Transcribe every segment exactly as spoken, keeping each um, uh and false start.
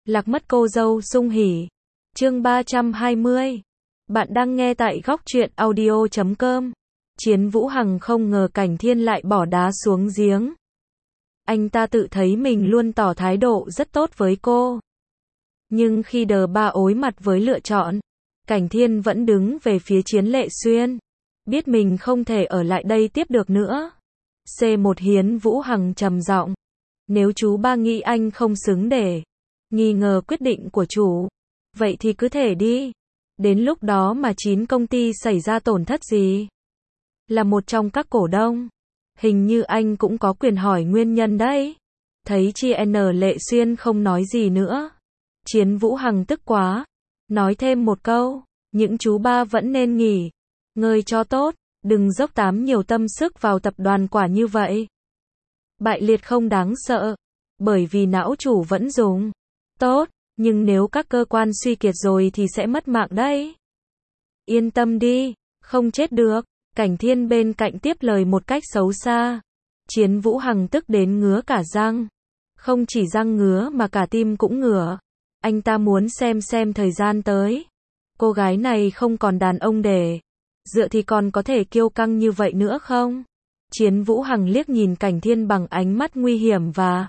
Lạc mất cô dâu sung hỉ. Chương ba trăm hai mươi. Bạn đang nghe tại góc truyện audio chấm com. Chiến Vũ Hằng không ngờ Cảnh Thiên lại bỏ đá xuống giếng. Anh ta tự thấy mình luôn tỏ thái độ rất tốt với cô. Nhưng khi đờ ba ối mặt với lựa chọn, Cảnh Thiên vẫn đứng về phía Chiến Lệ Xuyên. Biết mình không thể ở lại đây tiếp được nữa. xê một Hiến Vũ Hằng trầm giọng. Nếu chú ba nghĩ anh không xứng để nghi ngờ quyết định của chủ, vậy thì cứ thể đi. Đến lúc đó mà chín công ty xảy ra tổn thất gì? Là một trong các cổ đông, hình như anh cũng có quyền hỏi nguyên nhân đấy. Thấy chị N Lệ Xuyên không nói gì nữa, Chiến Vũ Hằng tức quá, nói thêm một câu, những chú ba vẫn nên nghỉ ngơi cho tốt, đừng dốc tám nhiều tâm sức vào tập đoàn quả như vậy. Bại liệt không đáng sợ, bởi vì não chủ vẫn dùng tốt, nhưng nếu các cơ quan suy kiệt rồi thì sẽ mất mạng đấy. Yên tâm đi, không chết được. Cảnh Thiên bên cạnh tiếp lời một cách xấu xa. Chiến Vũ Hằng tức đến ngứa cả răng. Không chỉ răng ngứa mà cả tim cũng ngửa. Anh ta muốn xem xem thời gian tới, cô gái này không còn đàn ông để dựa thì còn có thể kiêu căng như vậy nữa không? Chiến Vũ Hằng liếc nhìn Cảnh Thiên bằng ánh mắt nguy hiểm và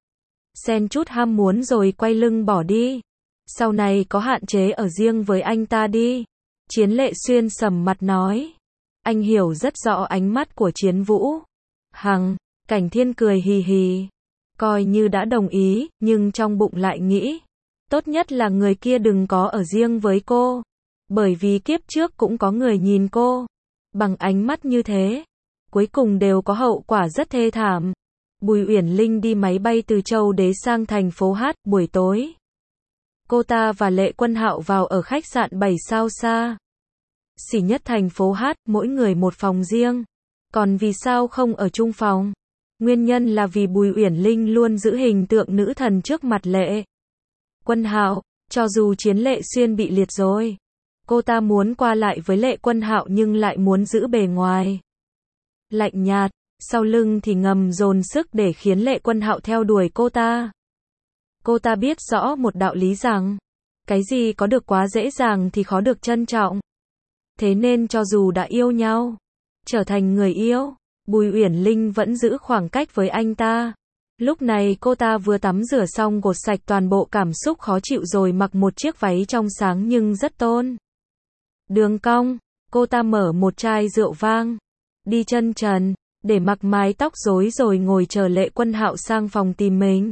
xen chút ham muốn rồi quay lưng bỏ đi. Sau này có hạn chế ở riêng với anh ta đi. Chiến Lệ Xuyên sầm mặt nói. Anh hiểu rất rõ ánh mắt của Chiến Vũ Hằng. Cảnh Thiên cười hì hì, coi như đã đồng ý, nhưng trong bụng lại nghĩ, tốt nhất là người kia đừng có ở riêng với cô. Bởi vì kiếp trước cũng có người nhìn cô bằng ánh mắt như thế, cuối cùng đều có hậu quả rất thê thảm. Bùi Uyển Linh đi máy bay từ Châu Đế sang thành phố Hát. Buổi tối, cô ta và Lệ Quân Hạo vào ở khách sạn bảy sao xa xỉ nhất thành phố Hát, mỗi người một phòng riêng. Còn vì sao không ở chung phòng? Nguyên nhân là vì Bùi Uyển Linh luôn giữ hình tượng nữ thần trước mặt Lệ Quân Hạo. Cho dù Chiến Lệ Xuyên bị liệt rồi, cô ta muốn qua lại với Lệ Quân Hạo nhưng lại muốn giữ bề ngoài lạnh nhạt, sau lưng thì ngầm dồn sức để khiến Lệ Quân Hạo theo đuổi cô ta. Cô ta biết rõ một đạo lý rằng, cái gì có được quá dễ dàng thì khó được trân trọng. Thế nên cho dù đã yêu nhau, trở thành người yêu, Bùi Uyển Linh vẫn giữ khoảng cách với anh ta. Lúc này cô ta vừa tắm rửa xong gột sạch toàn bộ cảm xúc khó chịu rồi mặc một chiếc váy trong sáng nhưng rất tôn đường cong. Cô ta mở một chai rượu vang, đi chân trần, để mặc mái tóc rối rồi ngồi chờ Lệ Quân Hạo sang phòng tìm mình.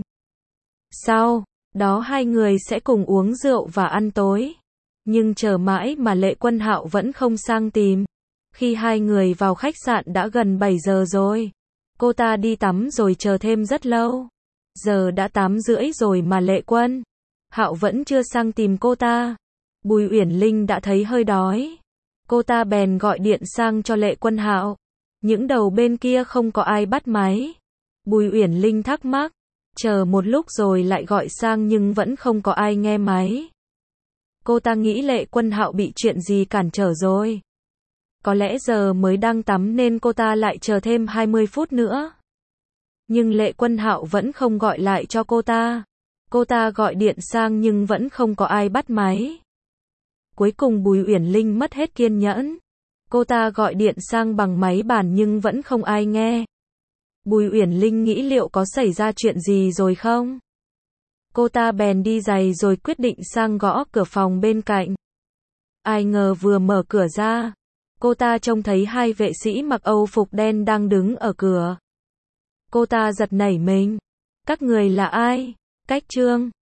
Sau đó hai người sẽ cùng uống rượu và ăn tối. Nhưng chờ mãi mà Lệ Quân Hạo vẫn không sang tìm. Khi hai người vào khách sạn đã gần bảy giờ rồi. Cô ta đi tắm rồi chờ thêm rất lâu. Giờ đã tám rưỡi rồi mà Lệ Quân Hạo vẫn chưa sang tìm cô ta. Bùi Uyển Linh đã thấy hơi đói. Cô ta bèn gọi điện sang cho Lệ Quân Hạo. Những đầu bên kia không có ai bắt máy. Bùi Uyển Linh thắc mắc, chờ một lúc rồi lại gọi sang nhưng vẫn không có ai nghe máy. Cô ta nghĩ Lệ Quân Hạo bị chuyện gì cản trở rồi. Có lẽ giờ mới đang tắm nên cô ta lại chờ thêm hai mươi phút nữa. Nhưng Lệ Quân Hạo vẫn không gọi lại cho cô ta. Cô ta gọi điện sang nhưng vẫn không có ai bắt máy. Cuối cùng Bùi Uyển Linh mất hết kiên nhẫn. Cô ta gọi điện sang bằng máy bàn nhưng vẫn không ai nghe. Bùi Uyển Linh nghĩ liệu có xảy ra chuyện gì rồi không? Cô ta bèn đi giày rồi quyết định sang gõ cửa phòng bên cạnh. Ai ngờ vừa mở cửa ra, cô ta trông thấy hai vệ sĩ mặc Âu phục đen đang đứng ở cửa. Cô ta giật nảy mình. Các người là ai? Cách Trương,